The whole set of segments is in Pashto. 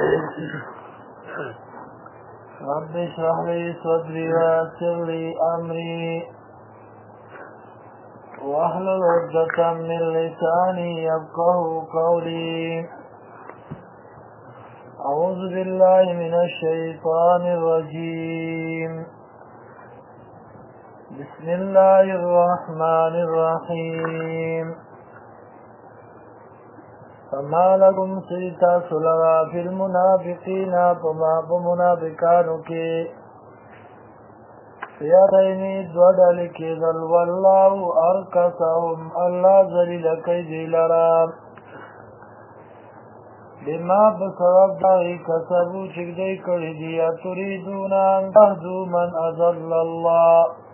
رب اشرح لي صدري ويسر لي أمري واحلل عقدة من لساني يفقهوا قولي. أعوذ بالله من الشيطان الرجيم. بسم الله الرحمن الرحيم. فما لكم سيتا سلغا في المنافقين فما بمنافقانو کی فیادینی دوڑلی کی ذل واللہ ارکسهم اللہ ذلیل کیدی لرام بما بسبب داغی کسبو چکدی کری دیا تریدون ان تهدو من اضل اللہ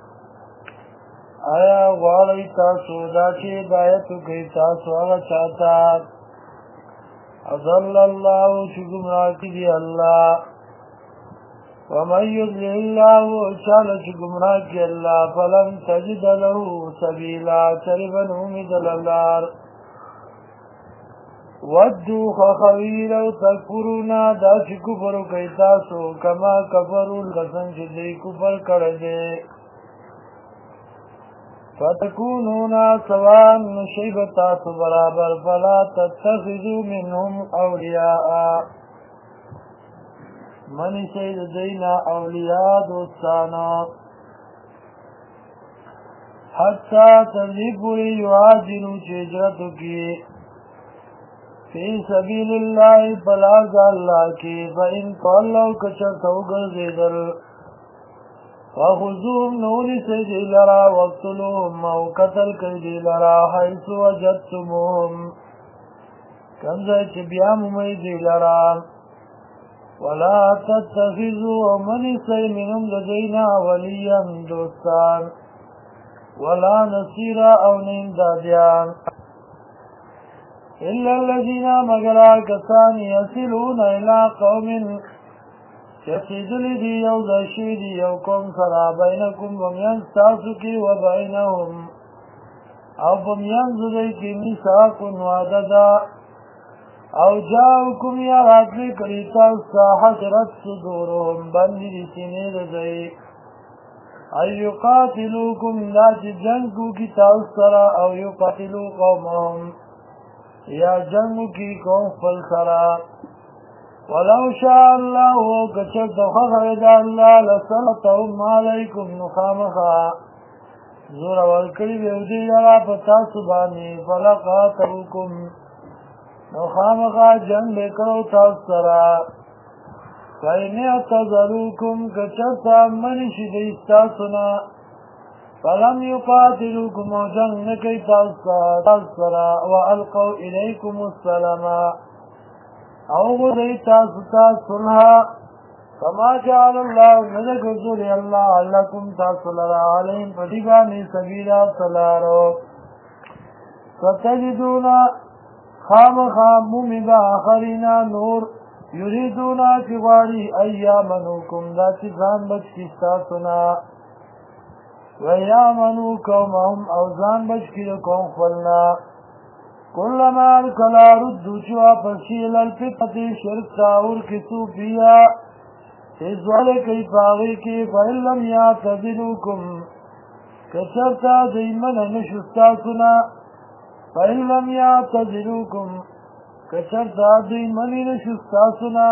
آیا غالی تاسو دا چی دایتو کی تاسو اغا چاہتا اضل اللہ چی گمراہ کی دی اللہ ومن يضلل الله چال چی گمراہ کی اللہ فلن تجد له سبیلا چربن امید للار ودو خخویر و تکفرونا دا چی کفرو کئی تاسو کما کفرو لسن چی دی کفر کردے فتكونون سواء شيبتات برابر فلا تتخذوا منهم أولياء من سيد دينا أولياء دوستانا حتى تذهبوا يهاجروا هجرتك في سبيل الله فلا الله کی فإن تولوا كشرتوا غزيدل فخذوهم نولی سیدی لرا وقتلوهم او قتل کیدی لرا حیث وجدتموهم کمزای چی بیامومیدی لرا ولا تتخذوا منی سی منم لدینا ولیا دوستان ولا نصیرا او نیم دادیان الا الذین مگرا کسانی یصلون الى قوم چسیدلی دی یو دشی دی یو کم سرا بینکم بمیان ستاسو کی و بینهم او بمیان زدی کی میساکن وعددا او جاوکم یا راتلی کریتا حسرت صدورهم بندی دی سینی دی ایو قاتلوکم لا چی جنگو کی تاؤسرا او یو قاتلو قومهم یا جنگو کی قوم فلسرا ولو شاء الله كشف خخرد الله لسلطهم عليكم نخامخا زور والکلی بیودی لرا پتا سبانی فلقاتلوکم نخامخا جنگ بکرو تاثرا فإن اعتذروکم کشف منش دیستاسنا فلم يقاتلوكم وجنگ نکی تاثرا وألقوا إليكم السلام او غدی تاستا صلحا فما جعل اللہ نجک رسولی اللہ لکم تاسلرا علیم پتیبانی سبیلا سلارو ستجدونا خام مومبا آخرینا نور یریدونا چغاری ایامنوکم دا چیزان بچ کستا سنا ویامنو قومهم او زان بچ کی قوم خلنا كلما الكلا ردو چوا پسیل الفتح شرک تاور کسو پیا ازوال کئی پاغی کی فإن لم یعتذروکم کچرتا دیمن نشستا سنا فإن لم یعتذروکم کچرتا دیمن نشستا سنا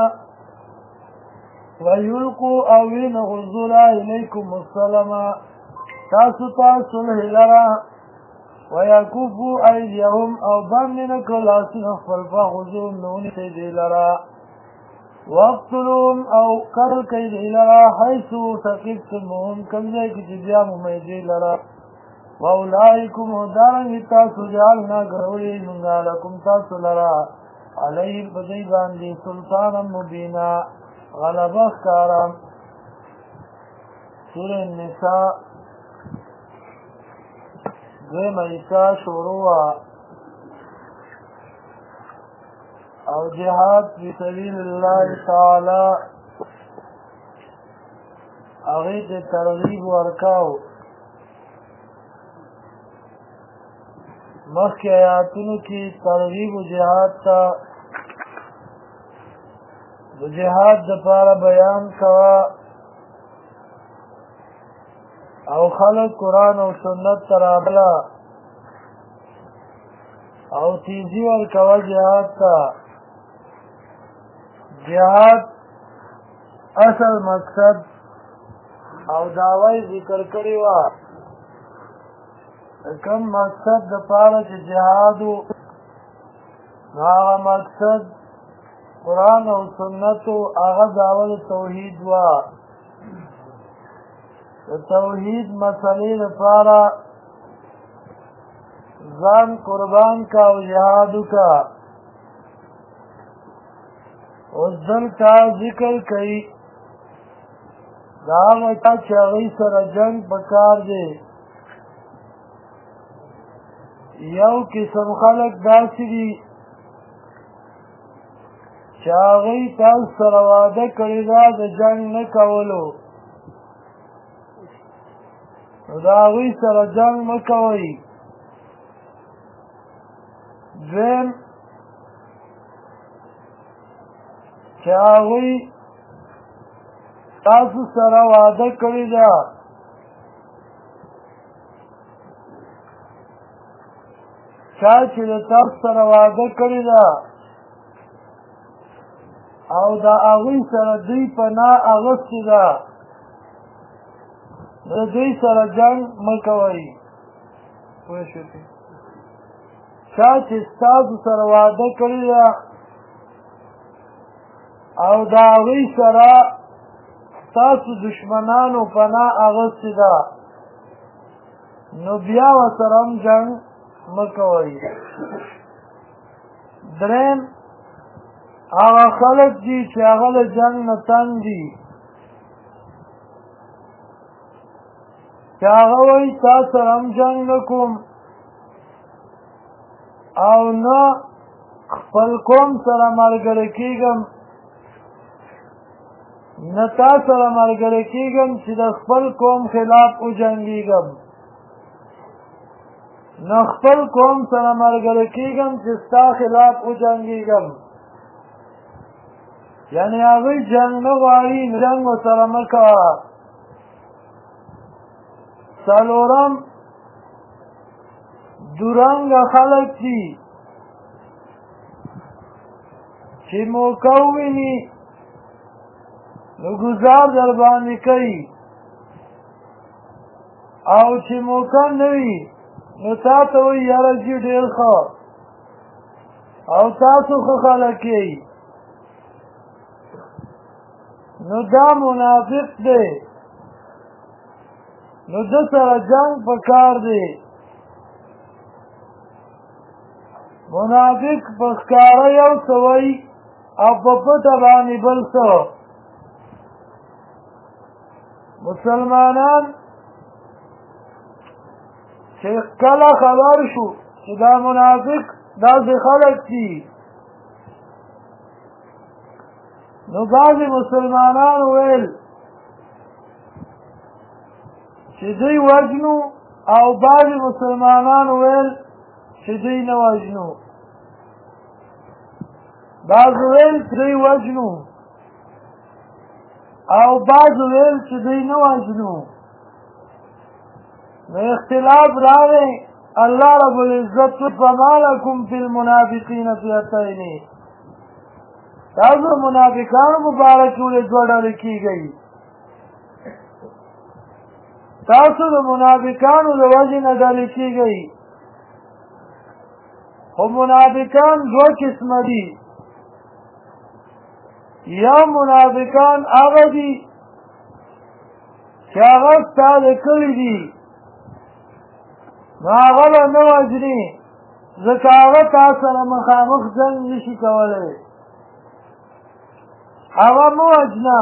ویلقو اوین غزولا الیکم السلام تاستا صلح لرا ويكفوا أيديهم أو بمنك لاسن فالفخذوهم نوني كيدي لرا واقتلوهم أو قتل كيدي لرا حيث ثقفتموهم كم ذلك تجام ميدي لرا وأولئكم دارن تاسو جعلنا قرولي منها لكم تاسو لرا عليهم بذيبان دي سلطانا مبينا غلبه كارا سورة النساء دویم ایسا شروع او جهاد فی سبیل اللہ تعالی اغیت ترغیب ورکاو مخی آیاتونو کی ترغیب و جهاد تا د جهاد دپاره بیان کوه او خلق قرآن او سنت ته رابله او تیزی ورکوه جهاد ته. جهاد اصل مقصد او دعوی ذکر کړی وه. کم مقصد دپاره چې جهاد و هغه مقصد قرآن او سنت و هغه دعوه توحید وه. د توحید مسئلې لپاره ځان قربان کا او جهاد وکړه. اوس دلته ذکر کوي د هغه چا چې هغوی سره جنګ پکار دی. یو قسم خلک داسې دي چې هغوی تاسو سره وعده کړې ده د جنګ نه کولو، نو د هغوی سره جنګ مه کوئ. دویم چې هغوی تاسو سره وعده کړې ده چا چې د تاسو سره وعده کړې ده او د هغوی سره دوی پناه اخیستې ده د دوی سره جنګ مه کوئ. پوه شوې؟ چا چې ستاسو سره وعده کړې ده او د هغوی سره ستاسو دشمنانو پناه اخیستې ده نو بیا ورسره هم جنګ مه کوئ. دریم هغه خلک دي چې هغه د جنګ نه تنګ دي، چې هغه وایي تا سره هم جنګ نه کوم او نه خپل قوم سره ملګری کېږم، نه تا سره ملګری کېږم چې د خپل قوم خلاف وجنګېږم، نه خپل قوم سره ملګری کېږم چې ستا خلاف وجنګېږم. یعنې هغوی جنګ نه غواړي، جنګ ورسره مه کوه. څلورم دورنګه خلک دي چې موقع وویني نو ګزار در باندې کوي او چې موقع نه وي نو تا ته وایي یاره ځي ډېر ښه او تاسو ښه خلک یئ، نو دا منافق دی، نو ده سره جنګ پکار دی. منافق په ښکاره یو څه وایي او په پټه باندې بل څه. مسلمانان چې کله خبر شو چې دا منافق داسې خلک دي نو بعضې مسلمانان ویل چې دوی وژنو او بعضې مسلمانان ویل چې دوی نه وژنو. بعض ویل چې دوی وژنو او بعض ویل چې دوی نه وژنو. نو اختلاف راغی. الله رب العزت فما لکم فی المنافقین فئتین، تاسو منافقانو مبارک ولې دوه ډلې کېږئ؟ تاسو د منافقانو د وجې نه ډلې کېږئ، خو منافقان دوه قسمه دي. یا منافقان هغه دي چې هغه ستا د کلي دي نو هغه به نه وژنې ځکه هغه تا سره مخامخ جنګ نشي کولی، هغه مه وژنه.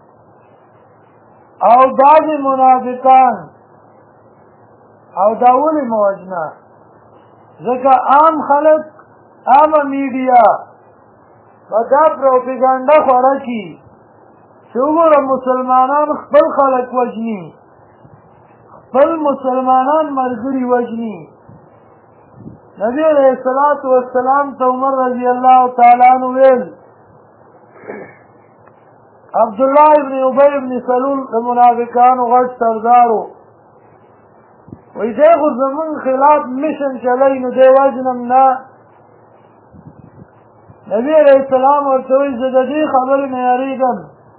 او بعضې منافقان او دا ولې مه وژنه ځکه عام خلک عامه میډیا به دا پروپیګنډه خوره کړي چې وګوره مسلمانان خپل خلک وژني، خپل مسلمانان ملګري وژني. نبی علیه الصلاة والسلام ته عمر رضی الله تعالی عنه ویل عبدالله ابن ابی ابن سلول د منافقانو غټ سردارو وی دی خو زمون خلاف مشن چلی نو دی وجنم نه نبی علیہ السلام ورته وی زه د دې خبرې نه یریږم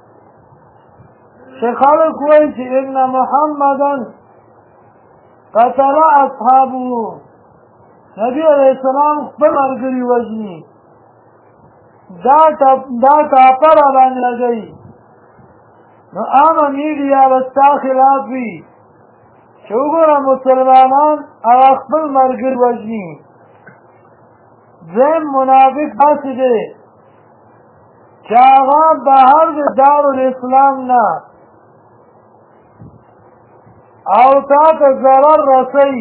چې خلک وایي چې ان محمدا قتل اصحابه نبی علیہ السلام خپل ملګري وژني دا ټاپه را باندې لګوي نو عامه میډیا به ستا خلاف وي چې وګوره مسلمانان هغه خپل ملګري وژني دویم منافق داسې دی چې هغه بهر د دارالاسلام نه او تا ته ضرر رسوي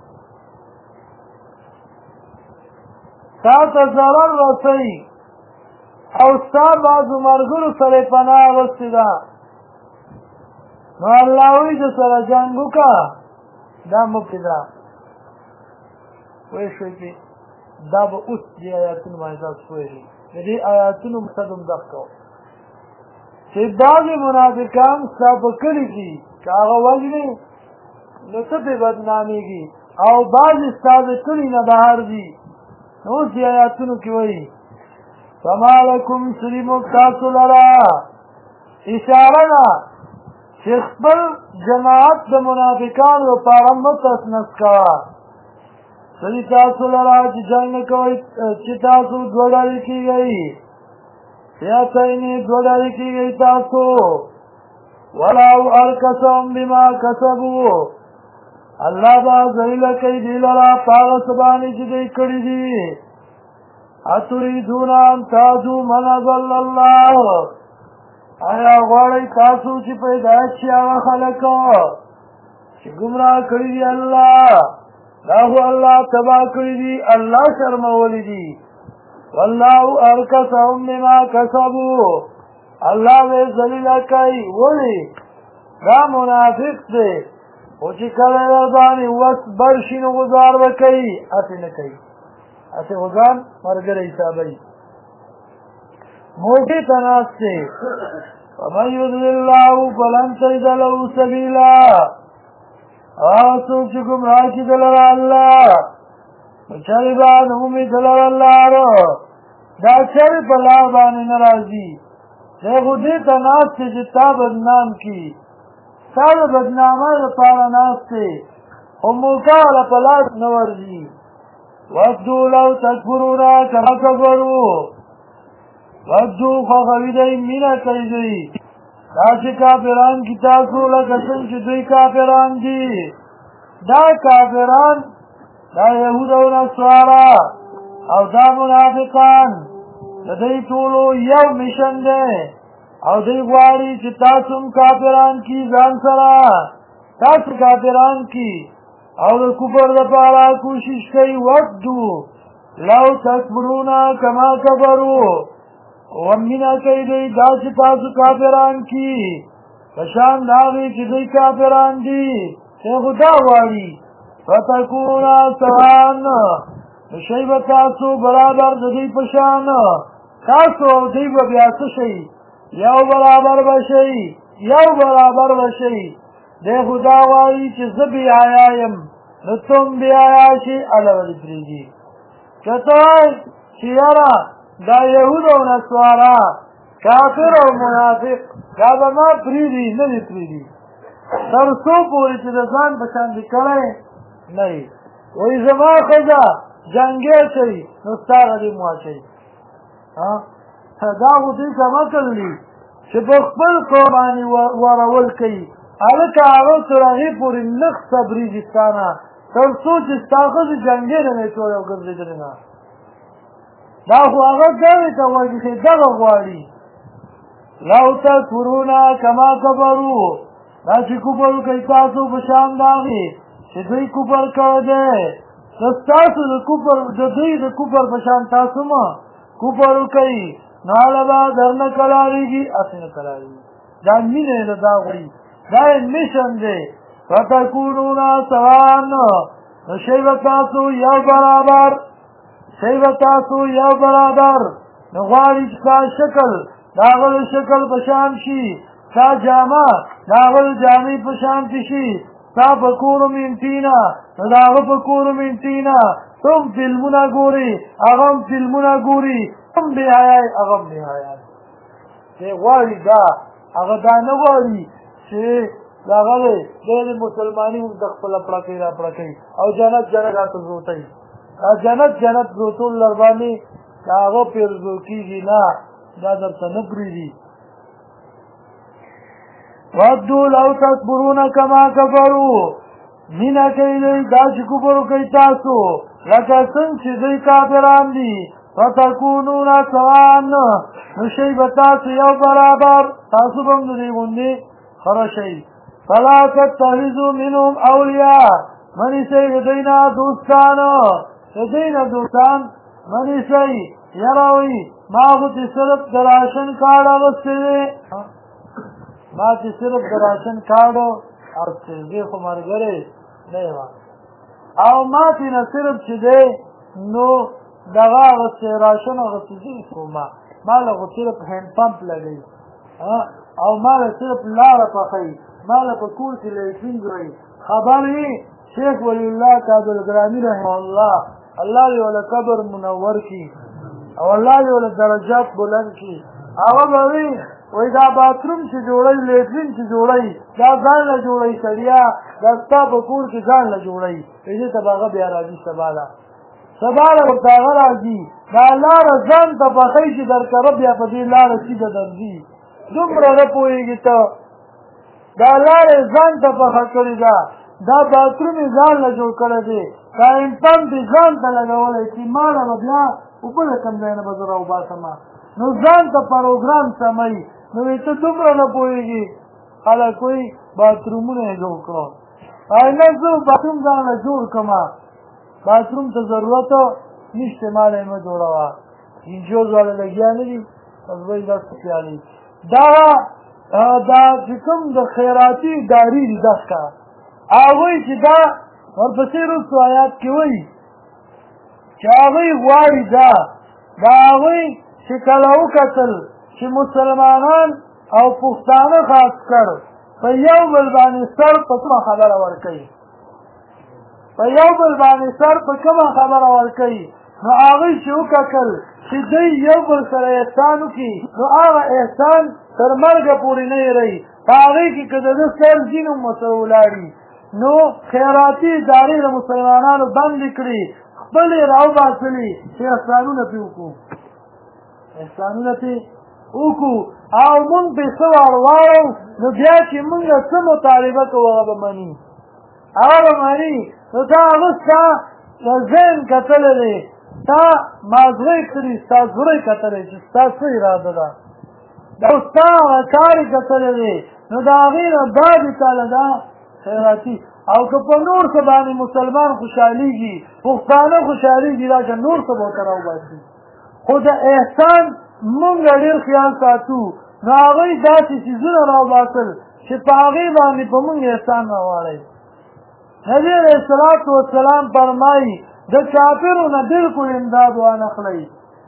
او ستا بعضو ملګرو سره یې پناه اخیستې ده نو الله وایي د سره جنګ وکړه دا مه پرېږده پوه شوئ چې دا به اوس دې آیاتونو باندې تاسو پوهېږئ د دې آیاتونو مقصد هم دغه کوو چې بعضې منافقان ستا په کلي کې چې هغه وژنې نو ته پرې بدنامېږي او بعضې ستا د کلي نه بهر دي نو اوس دې آیاتونو کې وایي فما لکم سلیمو تاسو لرا اشاره ده چې خپل جماعت د منافقانو لپاره مه تسنس کوه سړي تاسو لرا چې جنګ نه کوئ چې تاسو دوه ډلې کېږئ فئتین دوه ډلې کېږئ تاسو ولو ارکسهم بما کسبوا الله به ذلیله کوي دوی لرا په هغه څه باندې چې دوی کړي دي اتریدون ان تهدوا من اضل الله آیا غواړئ تاسو چې په هدایت شي هغه خلک چې ګمراه کړي دي الله دا خو الله تباه کړي دي الله شرمولی دي والله ارکسهم بما کسبوا الله به ذلیله کوي ولې دا منافق دی او چې کله باندې وس بر شي نو غزار به کوي هسې نه کوي هسې غزار ملګری حسابوي موقع ته ناست دی ومن یضلل الله فلن تجد له سبیلا هغه څوک چې ګمراه کړي دلته الله نو چارې به نومومي دلته لاره دا چارې په لار باندې نه راځي دی خو دې ته ناست دی چې تا بدنام کړي تا د بدنامۍ لپاره ناست دی خو موقع والا په لاس نه ورځي ودوا لو تکفرون کما کفروا ودوا خوښوي دی مینه کوي دوی داسې کافران کې تاسو لکه څنګه چې دوی کافران دي دا کافران دا یهود او نصارا او دا منافقان د دوی ټولو یو میشن دی او دوی غواړي چې تاسو هم کافران کې ځان سره تاسو کافران کې او د کفر لپاره کوشش کوي ودو لو تکفرون کما کفروا ومنه کوي دوی دا چې تاسو کافران کی پشان داغی چې دوی کافران دي چې خدا غواړي فتکون سواء شی به تاسو برابر د دوی پشان تاسو او دوی به بیا څه شئ یو برابر به شئ دی خدا غواړي چې زه بېحیا یم نو تم بېحیا شئ الله به دې پرېږدي که ته وایې چې یاره دا یهود او نصارا کافر او منافق دا به ما پرېږدي نه دې پرېږدي تر څو پورې چې د ځان په شان دې کړی نه وي وایي زما ښځه جنګی کوي نو ستا هغه دې مو اچوي دا خو دوی کم عقل دي چې په خپل قوم باندې ورول کوي هلکه هغه تر هغې پورې لږ صبرېږي ستا نه تر څو چې ستا ښځې جنګی نه وی ټولې او ګرځېدلې نه دا خو هغه دغې ته وایي چې دغه غواړي لو تکفرون کما کفروا دا چې کفر وکړئ تاسو په شان د هغې چې دوی کفر کړی دی نو ستاسو د دوی د کفر په شان تاسو مه کفر وکړئ نو هله به درنه کلاړېږي هسې نه کلاړېږي دا مینه یې دا غواړي دا یې میشن دی فتکونون سواء نو شی به تاسو یو برابر نو غواړي چې ستا شکل داغه شکل په شان شي تا جامه داغه جامې په شان شي تا په کور منتینا داغه په کور منتینا تم فلمونه ګوري اغم فلمونه ګوري تم به حیاي اغم به حیاي ته غواړي دا هغه دا نه غواړي چې داغه د مسلمانۍ د خپل پړکې را پړکې او جنت راته زوتای جنت زوتول لرباني داغه پیرزو کیږي نه دا درته نه پریږي ودوا لو تكبرون كما كفروا مینا کوي دا چې کفر کوي تاسو لکه څنګه چې دوی کافران دي فتكونون سواء نو شی به تاسو یو برابر تاسو به هم دوی غوندې خره شئ فلا تتخذوا منهم اولیاء منی سئ د دوی نه دوستان د دوی نه دوستان منی سئ یراوي ما خو چې صرف د راشن کارډ اغوستی دی ما چې صرف د راشن کارډ اغوستی دی خو ملګری نه یم او ما چې نه صرف چې دی نو دغه اغوستی راشن اغوستی دی ما له خو صرف هینډ پمپ لګوي او ما له صرف لاره پخوي ما له په کور کې لیټرین جوړوي خبر وي شیخ ولی الله کابلګرامي رحمه الله الله دې له قبر منور کړي او الله دې له درجات بلند کړي هغه به وي وایي دا باتروم چې جوړوي لیټرین چې جوړوي دا ځان له جوړوي سړیا دا ستا په کور کې ځان له جوړوي دې ته به هغه بیا راځي سبا له ورته هغه راځي دا لاره ځان ته پخوي چې درکره بیا په دې لاره سیده درځي دومره نه پوهېږي ته دا لارې ځان ته پخه کړې ده دا باتروم یې ځان له جوړ کړی دی دا انسان دې ځان ته لګولی چې ما له به بیا اوبه له کوم ځای نه به زه راوباسمه نو ځان ته پروګرام سموي نو ته دومره نه پوهېږي خلک وایي باترومونه یې جوړ کړو نه زه باتروم ځان له جوړ کړمه باتروم ته ضرورت نشته ما له یې مه جوړوه انجوز والا لګیا نه دي بس وایي دا خیالي دا چې کوم د خیراتي ادارې دي دغه هغوی چې دا ورپسې وروستو آیات کې وایي چې هغوی غواړي دا هغوی چې کله وکتل چې مسلمانان او پښتانه خاص کړ په یو بل باندې سر په کومه خبره ورکوي په یو بل باندې سر په کومه خبره ورکوي نو هغوی چې وکتل چې دوی یو بل سره احسان وکړي نو هغه احسان تر مرګه پورې نه هېروي په هغې کې که د ده سر ځي نو ورسره ولاړي نو خیراتي ادارې د مسلمانانو بندې کړي خپلې راوباسلي چې احسانونه پرې وکړو او مونږ پرې څه واړو نو بیا چې مونږ څه مطالبه کوو هغه به مني نو تا هغه ستا ذهن کتلی دی تا مازغی کړي ستا زړه یې کتلی چې ستا څه اراده ده او ستا هغه کار یې کتلی دی نو د هغې نه دا دې تاله ده خیراتي او که په نور څه باندې مسلمان خوشحالېږي پښتانه خوشحالېږي دا چې نور څه به ورته راوباسي خو د احسان مونږ ډېر خیال ساتو نو هغوی داسې څیزونه راوباسل چې په هغې باندې په مونږ احسان راواړئ نبي علیه الصلاة والسلام فرمایي د کافرو نه بلکل امداد وانخلئ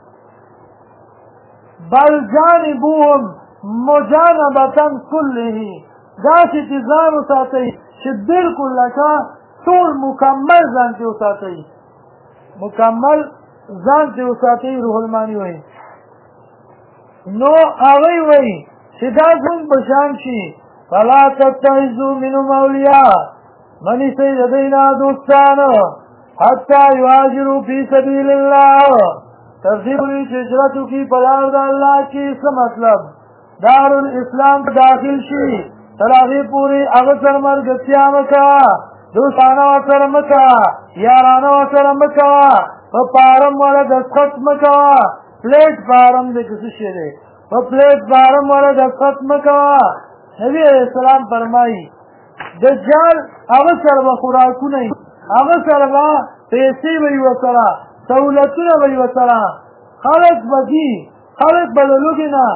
بل جانبوهم مجانبة كله داسې چې ځان وساتئ چې بلکل لکه ټول مکمل ځان چې وساتئ مکمل ځان چې وساتئ روح الماني وایي نو هغوی وایي چې دا زموږ په شان شي فلا تتخذوا منهم اولیاء منیسئ د دوی نه دوستان حتی یهاجروا فی سبیل الله تر دې پورې چې هجرت وکړي په لار د الله کې څه مطلب دارالاسلام داخل شي تر هغې پورې هغه سره ملګرتیا مه کوه دوستانه ورسره مه کوه یارانه ورسره مه کوه په فارم والا دستخط مه کوه پلیټ فارم دی که څه شی دی په پلیټ فارم والا دستخط مه کوه نبي علیه السلام فرمایي دجال هغه سره به خوراکونه وي هغه سره به پیسې به وي ورسره سهولتونه به وي ورسره خلک به ځي خلک به له لوږې نه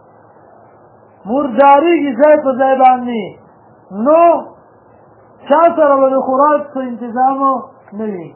مردارېږي ځای په ځای باندې نو چا سره به د خوراک څه انتظام نه وي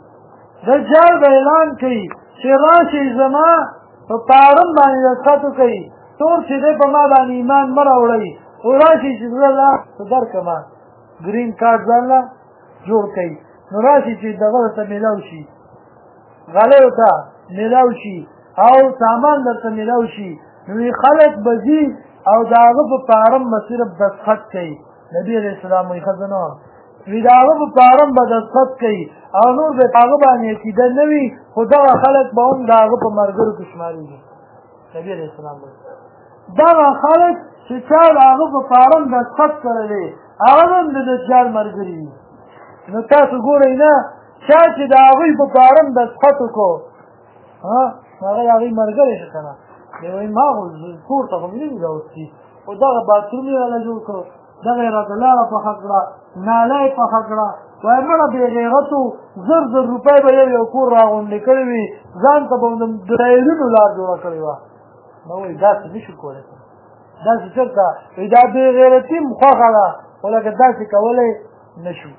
دجال به اعلان کوي چې راشئ زما په فارم باندې دستخط وکړئ تور چې دی په ما باندې ایمان مه راوړئ او راشي چې زه لا درکړمه ګرین کارډ ځان له جوړ کوي نو راشي چې دغه ورته میلاو شي غلیو ته میلاو شي او سامان درته میلاو شي نو خلک به ځي او د هغه په فارم به صرف دستخط کوي نبي علیه السلام وایي ښځه نه وي د هغه په فارم به دستخط کوي او نور به په هغه باندې عقیده نه وي خو دغه خلک به هم د هغه په ملګرو کې شمارېږي نبي علیه السلام وایي دغه خلک چې چا د هغه په فارم دستخط کړی هغه هم د دجال ملګري وي نو تاسو ګورئ نه چا چې د هغوی په فارم دستخط وکړو هغه هغوی ملګری شو که نه دی وایي ما خو کور ته خو مې نه دي راوستي خو دغه باتروم یې راله جوړ کړو دغه یې راته لاره پخه کړه ناله یې پخه کړه وایي مړه بې غیرتو زر روپۍ به یو کور راغونډې کړې وي ځان ته به د ډرایرونو لار جوړه کړې وه نو وایي داسې نه شو کولی داسې چېرته وایي دا بې غیرتي م خوښه ده خو لکه داسې کولی نه شو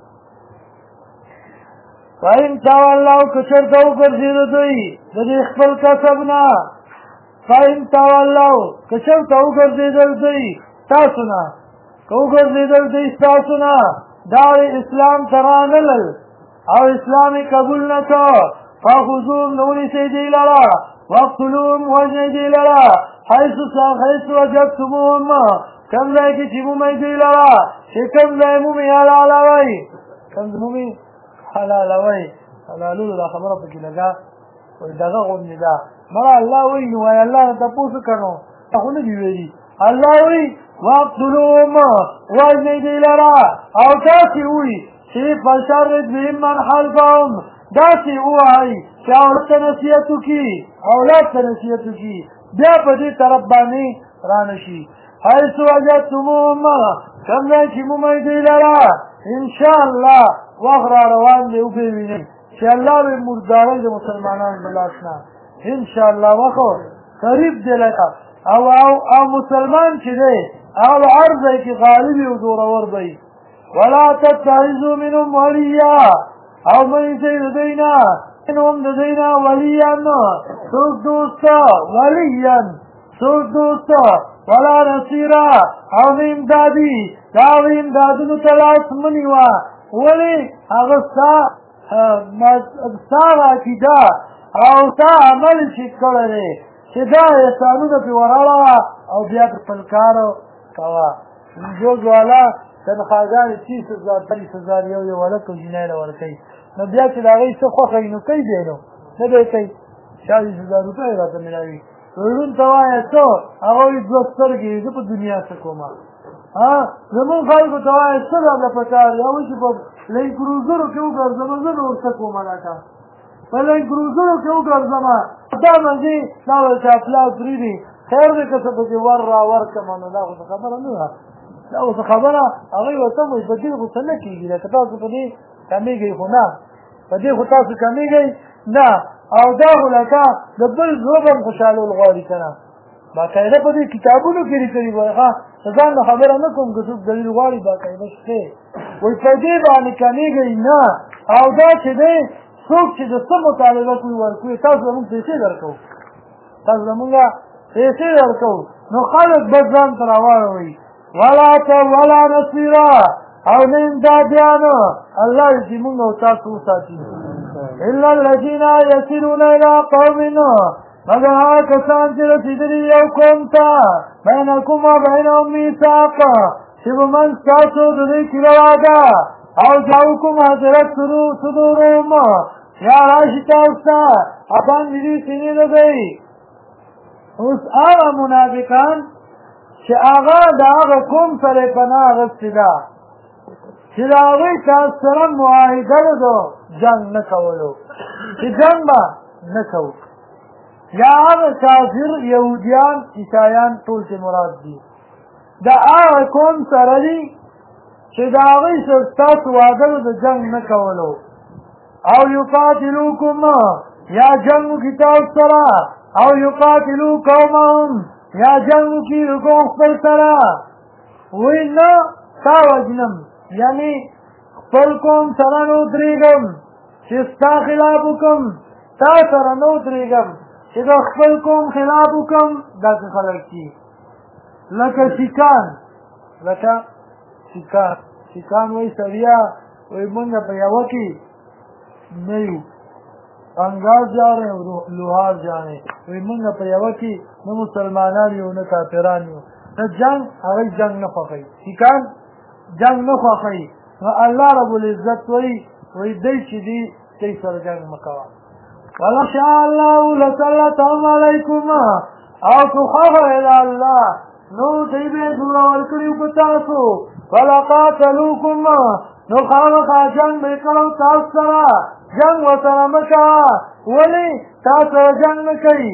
فإن تولوا که چېرته وګرځېده دوی د دې خپل کسب نه فإن تولوا که چېرته وګرځېدل دوی ستاسو نه که وګرځېدل دوی ستاسو نه دا اسلام ته رانلل او اسلام یې قبول نه کړ فخذوهم نو ونیسئ دوی لره واقتلوهم وژنئ دوی لره حیث وجدتموهم کوم ځای کې چې مومئ دوی لره چې کوم ځای مومئ حلالوئ کوم ځای مومئ حلالوئ حلالولو دا خبره پکې لګا دغه غوندې ده مړه الله وایي نو وایي الله نه تپوس وکړه نو تا خو نه دي ویلي الله وایي واقتلوهم وژنئ دوی لره او داسې ووایي چې فشرد بهم من خلفهم داسې ووایي چې اولاد ته نصیحت وکړي اولاد ته نصیحت وکړي بیا په دې طرف باندې رانه شي حیث وجدتموهم کوم ځای چې مومئ دوی لره انشاءالله وخت را روان دی وبې وینئ چې الله به مرداروي د مسلمانانو د لاس نه انشاءالله وخت قریب دی لکه او مسلمان چې دی هغه به هر ځای کې غالب او زورور به ولا تتخذوا منهم ولیا او مه نیسئ د دوی نه منهم د دوی نه ولیا څوک دوسته ولیا څوک دوسته ولا نصیرا او نه امدادي د هغوی امدادونو ته لاس مه نیوه ولې هغه ستا عقیده او ستا عمل چې کړی دی چې دا احسانونه پرې وراړه او بیا په خپل کار کوه جوز والا تنخواګانې 30,000 30,000 یو هلک او جینۍ له ورکوي نو بیا چې د هغوی څه خوښه وي نو کوي دی نو نه به یې کوي 40,000 روپۍ راته میلاوي ړوند ته وایه څه هغه وایي 2 سترګې زه په دنیا څه کومه زمونږ خلکو ته وایه څه راته پکار دی هغوی چې په لینډ کروزرو کې وګرځمه زه نور څه کومه راته په لینډ کروزرو کې وګرځمه دا منځې دا وایي چې افلاس پرېږدي خیر دی که څه پکې ور را ورکړمه نو دا خو څه خبره نه ده دا اوس خبره هغوی ورته وایي په دې خو څه نه کېږي لکه تاسو په دې کمېږئ خو نه په دې خو تاسو کمېږئ نه او دا خو لکه د بل زړه به هم خوشحالول غواړي که نه باقاعده په دې کتابونو کې لیکلي وایي ښه ځان نه خبره نه کوم که څوک دلیل غواړي باقاعده شته وایي په دې باندې کمېږئ نه او دا چې دی څوک چې د څه مطالبه کوي ورکوي تاسو زمونږ پیسې درکوو تاسو زمونږ پیسې درکوو نو خلک به ځان ته راواړوئ ولا نصیرا او نه امدادیان الله چې مونږ او تاسو وساتي الا الذين يصلون الى قوم مگر هغه کسان چې رسېدلي یو قوم ته بینکم و بینهم میثاق چې به منځ ستاسو د دوی کښې وعده او جاؤکم حضرت صدورهم یا راشي تاسو ته اباندې دي سینې د دوی اوس هغه منافقان چې هغه د هغه قوم سره یې پناه اخیستې ده چې د هغوی تاسو سره معاهده ده د جنګ نه کولو چې جنګ به نه کوو یا هغه کافر یهودیان عیسایان ټول چې مراد دي د هغه قوم سره دي چې د هغوی سره ستاسو وعده ده د جنګ نه کولو او یقاتلوکم یا جنګ وکړي تاسو سره او یقاتلو قومهم یا جنگ کی رکو خپل سره وی نه تا وجنم یعنی خپل قوم سره نو درېږم چې ستا خلاف وکړم تا سره نو درېږم چې د خپل قوم خلاف وکړم داسې خلک دي لکه سیکان وایي سړیا وایي موږ په یوه کې نه یو انګار جانے لوهار جانے وی منگا پا یوکی نه مسلمانان یو نه کافران یو نه جنگ هغه جنگ نه خوښوي سیکان جنگ نه خوښوي نو الله رب العزت وی دی چې دی سره جنگ مه کوه ولو شاء الله لسلطهم علیکم او که خوښوي د الله نو دی به زوره ورکړي په تاسو فلقاتلوکم نو خامخا جنگ به کړو تاسو سره جنگ ورسره مه کوه ولې تا سره جنگ نه کوي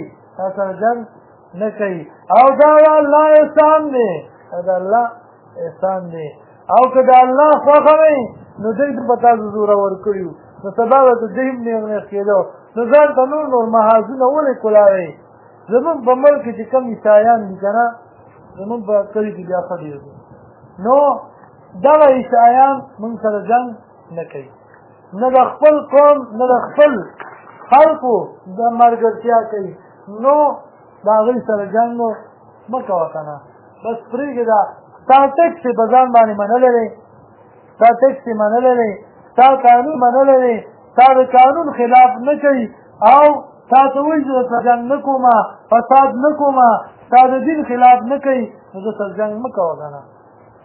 او دا د الله احسان دی او که د الله خوښه وي نو دوی په تاسو زوره ورکړي نو سبا به د دوی هم نیغ کېدو نو ځان ته نور محاذونه ولې کولاوئ زمونږ په ملک کې چې کوم عیسایان دي که نه زمونږ په کلي کې بیا ښه ډېر دي نو دغه عیسایان موږ سره جنګ نه کوي نه د خپل قوم نه د خپل خلقو د ملګرتیا کوي نو د هغوی سره جنګ نو مه کوه که نه بس پرېږده ستا ټکس یې په ځان باندې منلی دی ستا قانون منلی دی ستا د قانون خلاف نه کوي او تا ته وایي چې درته جنګ نه کومه فساد نه کومه ستا د دین خلاف نه کوي نو د سره جنګ مه کوه که نه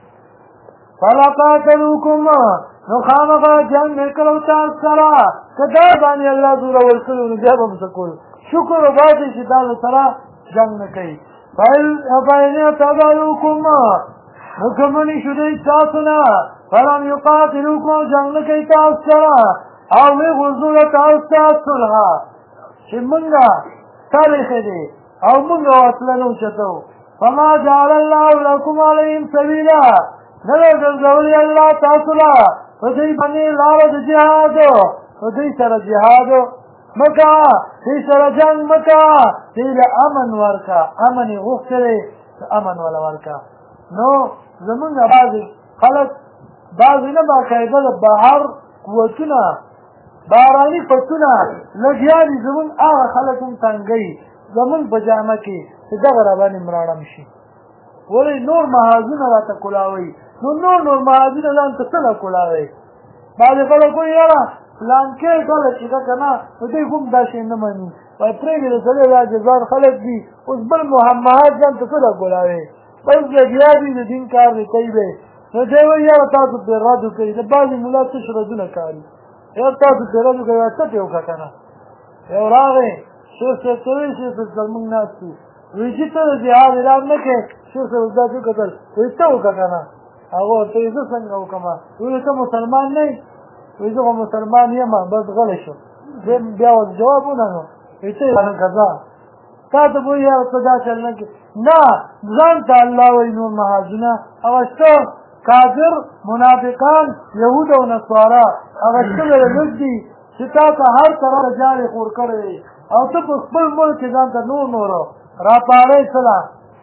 فلقاتلوکم نو خامخا جنګ مې کړو تاسو سره که دا باندې الله زوره ورکړي نو بیا به م څه کول شکر وباسئ چې تاسو سره جنګ نه کوي فإن اعتزلوکم نو که منې شو دوی تاسو نه فلم یقاتلوکم جنګ نه کوي تاسو سره او ویغوځو له تاسو ته صلحه چې مونږه تاریخې دی او مونږه وسله نه اوچتو فما جعل الله لکم علیهم سبیلا نه دی ګرځولی الله تاسو له په دوی باندې لاره د جهادو په دوی سره جهاد مه کوه دوی سره جنګ مه کوه دوی له امن ورکړه امن یې غوښتلی امن وله ورکړه نو زمونږ بعضې خلک بعضې نه باقاعده د بهر قوتونه باراني پتونه لګیا دي زمونږ هغه خلک هم تنګوي زمونږ په جامه کې چې دغه راباندې مراړم شي ولې نور محاذونه راته کولاوئ نو نور محاذونه ځان ته څه له کولاوئ بعضې خلک وایي یاره فلانکې ډله چې ده که نه نو دوی هم دا شی نه مني وایي پرېږدې د سړی دا جزار خلک دي اوس بل محاذ ځان ته څه له کولاوئ بس لګیا دي د دین کار دی کوي دی نو دی وایي یاره تاسو پرې رد وکوئ د بعضې ملا تش ردونه کاري یو تاسو پرې رد وکوئ وایي څه پې وکړه که نه یو راغی شیخ صاحب ته وایي شیخ صاحب زمونږ ناست وو وایي چې ته د جهاد اعلان نه کوې شیخ صاحب داسې وکتل وایي څه وکړه که نه هغه ورته وایي زه څنګه وکړمه وایي ته مسلمان نه یې وایي زه خو مسلمان یم بس غلی شو بیا ورته جواب ونهنو وایي ته یې قضا تا ته به وایي یاره ته دا چل نه کوې نه ځان ته الله وایي نور محاذونه هغه شته کافر منافقان یهود او نصارا هغه شته له لږ دي چې تا ته هر طرفه جارې خور کړی دی او ته په خپل ملک کې ځان ته نور راپاړی سله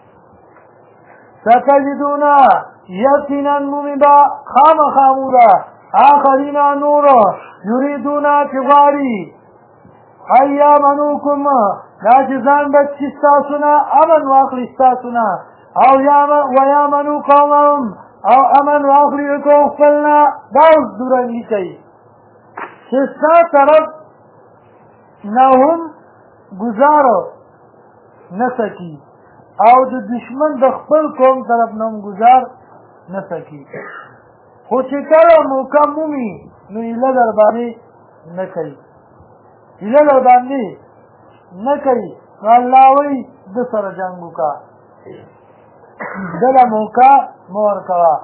ستجدون یقینا مومبا خامخا موده آخرین نور یریدون چې غواړي ان یامنوکم دا چې ځان بچي ستاسو نه امن واخلي ستاسو نه او ویامنو قومهم او امن واخلي د قوم خپل نه دا اوس دورنګي کوي چې ستا طرف نه هم ګزارو نه سکي او د دشمن د خپل قوم طرف نه هم ګزار نه سکي خو چې کله موقع مومي نو هیله در باندې نه کوي هیله در باندې نه کوي نو الله وایي د سره جنګ وکړه دله موقع مه ورکوه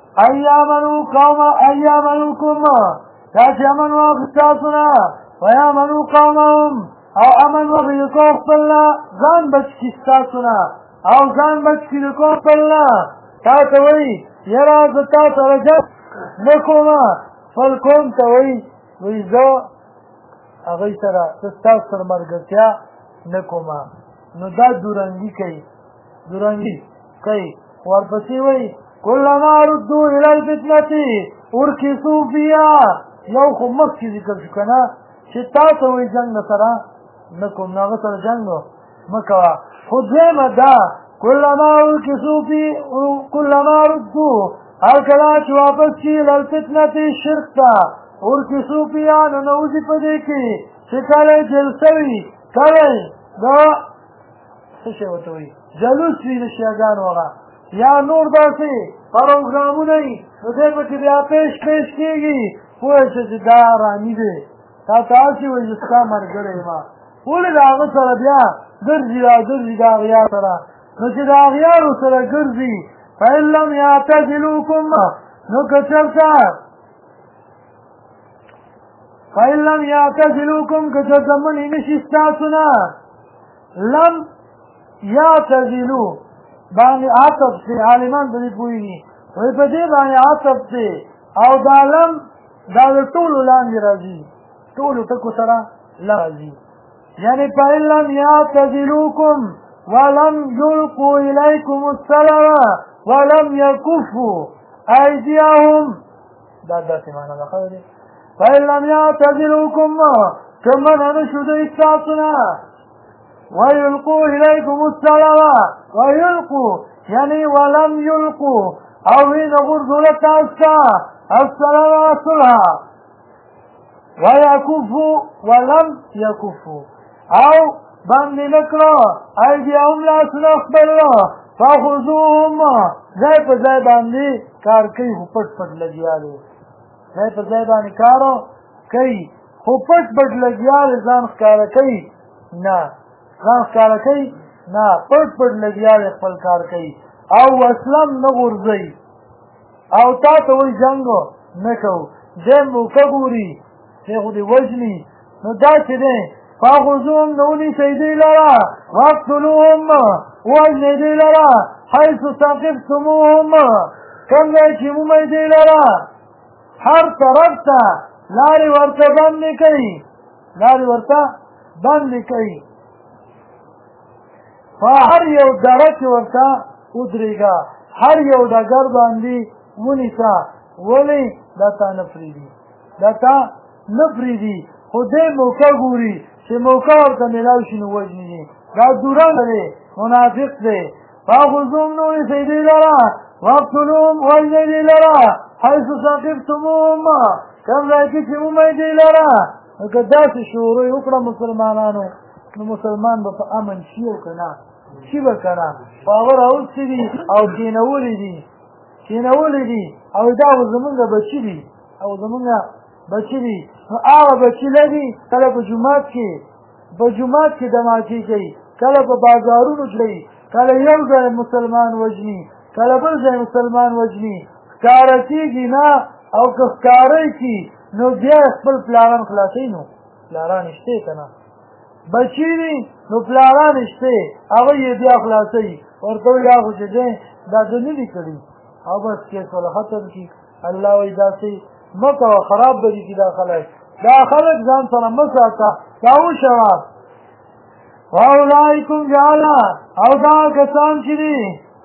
ایامنوکم دا چې امن واخلي ستاسو نه ویامنو قومهم او امن واخلي د قوم خپل نه ځان بچ کړي ستاسو نه او ځان بچ کړي د قوم خپل نه تا ته وایي یاره زه تا سره جنګ نه کومه خپل قوم ته وایي زه هغوی سره زه ستاسو سره ملګرتیا نه کومه نو دا دورنګي کوي ورپسې وایي کلما ردو الی الفتنة ارکسوا فیها یو خو مخکې ذکر شو که نه چې تا ته وایي جنګ نه سره نه کوم نو هغه سره جنګ مه کوه. خو دویمه دا کلما ارکسو فی کلما ردو هر کله چې واپس شي للفتنة شرک ته ارکسو فیها ننوځي په دې کې چې کله جلسه وي کله دا څه شی ورته وایي جلوس وي د شیعګانو هغه یا نور داسې پروګرامونه وي نو دی پکې بیا پیش کېږي پوه شه چې دا رامي دی تا تاسې وایي زه ستا ملګری یم ولې د هغه سره بیا ګرځي راګرځي د اغیار سره نو چې د اغیارو سره ګرځي فإن لم يعتزلوكم نو که چېرته فإن لم يعتزلوكم که چېرته منې نشي ستاسو نه لم یعتزلو باندې عطف دی عالمان په دې پوهېږي وایي په دې باندې عطف دی او دا لم دا د ټولو لاندې راځي ټولو ټکو سره راځي یعنی فإن لم يعتزلوكم ولم يلقوا إليكم السلام ولم يكفوا أيديهم دا داسې معنی ده ښه دی فإن لم يعتزلوكم كما نشهد إستاسنا ويلقوا إليكم السلام ويلقوا يعني ولم يلقوا أو نغرزوا لتاسا السلام صلحا ويكفوا ولم يكفوا او باندې نکړه ایدیهم لاسونه خپل فخذوهم ځای په ځای باندې کار کوي خو پټ پټ لګیالی ځای په ځای باندې کار کوي خو پټ پټ لګیالی ځان ښکاره کوي نه ځان ښکاره کوي نه پټ پټ لګیالی خپل کار کوي او اسلام نه غورځوي او تا ته وایي جنګ نه کوو دی موقع ګوري دی خو دې وژني نو دا چې دی فاخذوهم نونی سیدی لرا واقتلوهم وجنی دی لرا حیث ثقفتموهم کم دی چې مومی دی لرا هر طرف ته لارې ورته بندې کوي لارې ورته بندې کوي هر یو دره چې ورته ودرېږه هر یو ډګر باندې ونیسه ولې دا تا نه پرېږدي دا تا نه پرېږدي خو دې موقع ګوري چې موقع ورته میلاو شي نو وژني دي دا دوران دی منافق دی فاخذوهم نونیسئ دې لره واقتلوهم وژنئ دې لره حیث ثقفتموهم کوم ځای کې چې ومئ دې لره نو که داسې شروع وکړه مسلمانانو نو مسلمان به په امن شي او که نه شي به که نه خو هغه راوستي دي او کېنولي دي او دا زمونږ بچي دي او زمونږ بچی دي نو هغه بچی لري کله په جومات کې دماکې کوي کله په بازارونو کوي کله یو ځای مسلمان وژني کله بل ځای مسلمان وژني ښکاره کېږي نه او که ښکاره کړي نو بیا خپل پلاران خلاصوي نو پلاران شته که نه بچي دي نو پلاران شته هغه یې بیا خلاصوي ورته وایي دا خو چې دی دا ده نه دي کړي او بس کیس والا ختم کړي الله وایي داسې مه کوه خراب به دي کړي دا خلک ځان سره مه ساته دا وشوه واولئکم جعلنا او دا کسان چې دي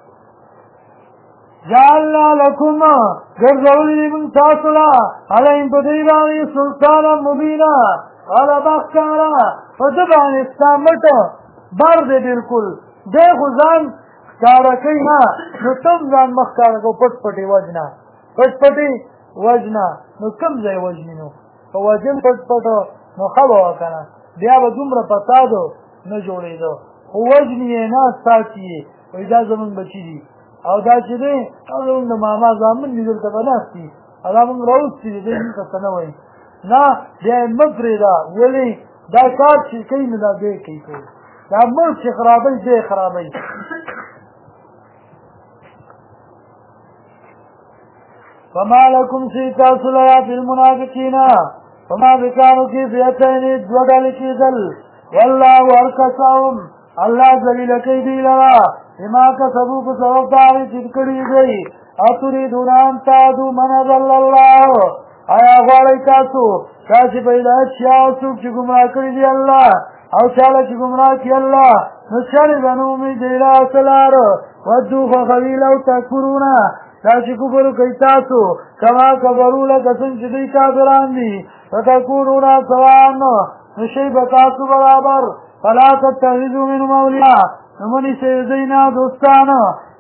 جعلنا لکم ګرځولي دي موږ تاسو له علیهم په دوی باندې سلطانا مبینا غلبه ښکاره په ده باندې ستا مټ بر دی بلکل دی خو ځان ښکاره کوي نه نو تم ځان مه ښکاره کوه پټ پټې وژنه نو کوم ځای وژني نو په وژن پټ پټ نو ښه به وه که نه بیا به دومره فساد نه جوړېده خو وژني یې نه ساتي یې وایي دا زمونږ بچي دي او دا چې دی او زمونږ د ماما زامن دي دلته به ناست دي او دا مونږ راوستي دي دی مونږ ته څه نه وایي نه بیا یې مه پرېږده ولې دا کار چې کوي نو دا دی کوي دا ملک چې خرابوي دی خرابوي فما لكم سيتاسو لرا في المنافقين فما بكانوا كيفيتين دوغل كيدل والله اركسهم الله ذلیل كيدي لرا بما كسبوا بسبب داري تذكري دي اتريدون ان تعدوا من ضل الله آیا غواړئ تاسو تاسې په هدایت شي هغه څوک چې ګمراه کړي دي الله او چاله چې ګمراه کړي الله نو چرې به نه امید دی راته لار ودو خوښوي لو تکفرون دا چې کفر کوي تاسو کما کفرو لکه څنګه چې دوی کافران دي فتکونون سواء نشی بتاسو برابر فلا تتخذوا منهم اولیاء نمانی سیدینا دوستانا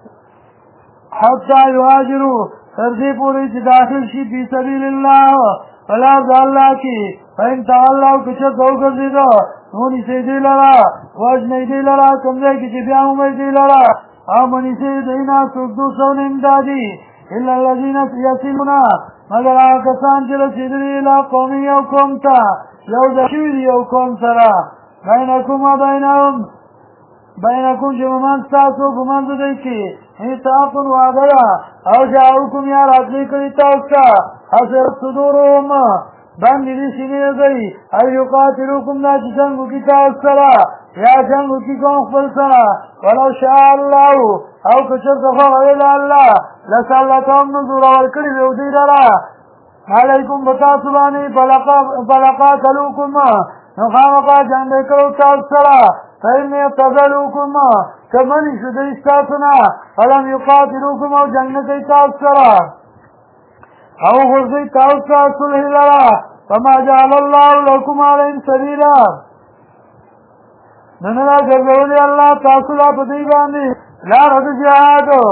حتی یهاجروا تردی پوری چی داخل شی فی سبیل اللہ فلا اللہ کی فإن تعالوا کچھ دو گردیدو نونی سیدی لرا واجنی دی لرا کمزے کی چی بیامو میں دی لرا آمنی سیدینا سردو سون امدادی إلا الذين يصلون مگر آکسان چی رسیدنی الى قومی یو قوم تا یو دشوی یو قوم سرا بینکم و بینهم بینکم چی ممن ستاسو بمند دیکی میثاقٌ وعدیا او جاؤکم یا راتلی کری تاوستا حسرت صدورهم بندی دی سینه دی او یقاتلوکم دا چی جنگو کی تاوستا یا جنگو کی کون خبر سرا ولو شاء اللہ او کچر کفا غیل اللہ لسالتهم نزور والکڑی بیودی لرا علیکم بتاسبانی فلقاتلوکم نخامقا جنگ کرو تاوستا فإن يتغلوكم كمن شدي استاثنا فلم يقاتلوكم أو جنة تاثرا أو غرزي تاثرا صلح لرا فما جعل الله لكم عليهم سبيلا ننلا جرزولي الله تاثرا بطيباني لا رد جهاد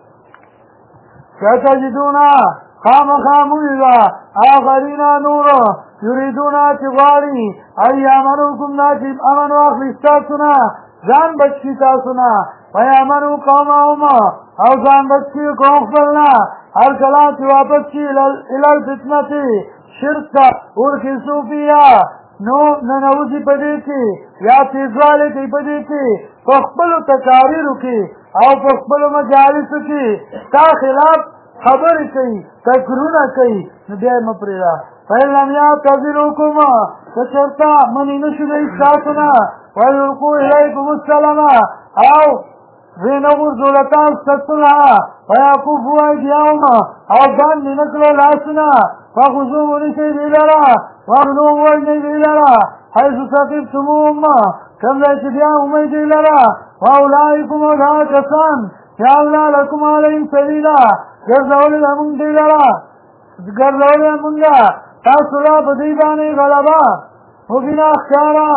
ستجدونا خامخاموزا آخرين نورا يريدون اتغاري أي يامنوكم ناجب أمنوا أخلصتاسنا زان بچی تاسنا ويامنوا قومهم أو زان بچی قوم فلنا هر کلاتی واپس چی الى الفتنة شرطا ارکسو فيها ننوزی پدی کی یا تیزوالی کی پدی کی فخبلو تکاریرو کی او فخبلو مجالسو کی تا خلاف خبر کئی تکرونا کئی نبیائی مپریدا فإن يعتذروكم فشرطا من نشد إستاثنا ويلقوا إليكم السلام أو ونغر زولتان ستنا ويقفوا أيديهم أو دان لنكلوا لأسنا فخذوا ونسيد إلنا وأغنوا ونسيد إلنا حيث ثقفتموهم كم ليس بيهم أيدي إلنا وأولئكم أولئك كسان جعلنا لكم عليهم سبيلا جرزوا لهم ديلنا جرزوا لهم تاثرا بدیبانی غلبا مبینا اختیارا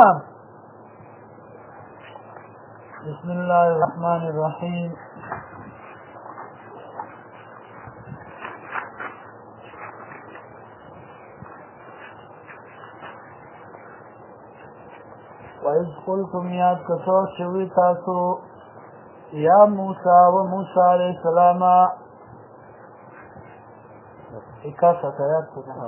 بسم الله الرحمن الرحیم وَإِذْ قُلْتُمْ یاد کسو شوی تاسو یا موسیٰ و موسیٰ علیہ السلام 61 آیات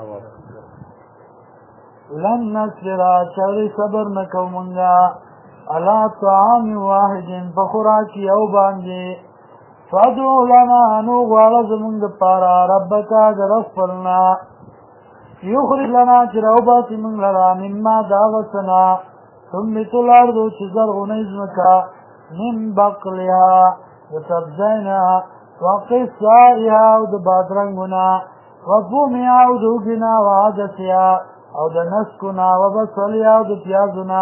لن نصبر چاری صبر نکو منگا علا طعام واحد بخوراکی او باندی فادعو لنا انو غوالز منگ پارا ربکا درفلنا یخرج لنا چراو باتی منگ لرا مما داغسنا ثمت الارض چزرغن ازمکا من بقلها وسبزینا وقصائها و دبادرنگنا وفومها او دوگنا وعدسها او د نسکنا وبصلها او د پیازنا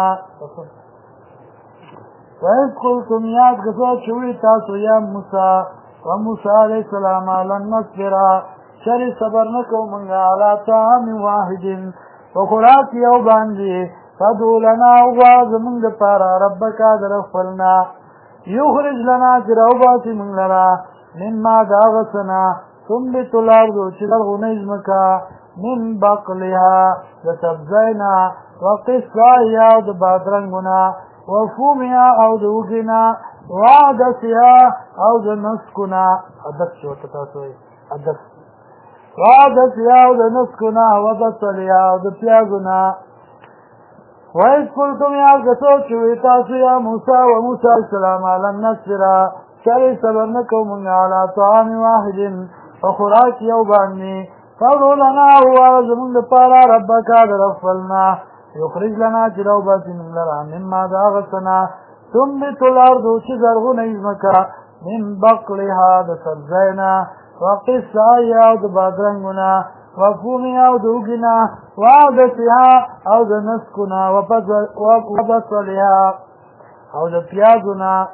وإذ قلتم یاد کسو چوی تاسو یا موسیٰ و موسیٰ علیہ السلام لن نصبرا شری صبر نکو منگا علا طعام واحد وخراک یو باندی فدو لنا اغواز منگ پارا ربکا درفلنا یخرج لنا چراو باتی منگ لنا مما داغسنا تنبت الارض چدرغ نجمکا من بقلها وسبزينا وقصائها او دبادرنگنا وفومها او دوگنا وعدسها او دنسكنا عدس شو تتاسوي عدس وعدسها او دنسكنا وبصلها او دپیازنا وإذ قلتم يا قصوت شويتاسو يا موسى وموسى السلام على النصر شري صبرنكم من على طعام واحد فخراك يوباني فادعو لنا هو زمون دپارا ربکا درفلنا یخرج لنا چراو باسی من لرا مما داغسنا تنبت الارض چی زرغن ازمکا من بقلها دسبزینا وقصائها او دبادرنگنا وفومها او دوگنا وعدسها او دنسکنا وبصلها او دپیازنا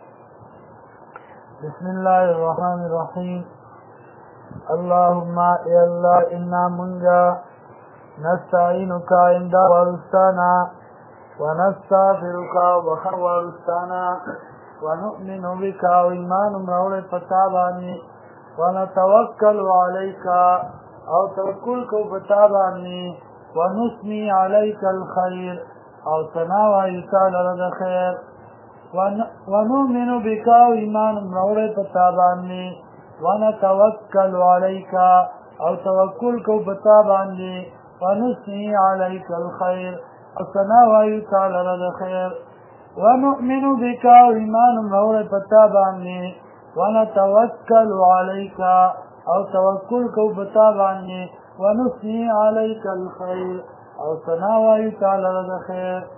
بسم الله الرحمن الرحیم اللهم اے اللہ انا منگا نستعینک امداد ورستانا ونستغفرک وبخښنه ورستانا ونؤمن بك وإيمان راوړی پتا باندې ونتوکل علیک او توکل کو پتا باندې ونثني عليك الخير او ثنا وایو تعالی د خیر ونؤمن بك وإيمان راوړی پتا باندې ونتوکل علیک او توکل کو پتا باندې ونثني عليك الخير او ثنا وایو تعالی د خیر ونؤمن بك وإيمان راوړی پتا باندې ونتوکل علیک او توکل کو پتا باندې ونثني عليك الخير او ثنا وایو تعالی د خیر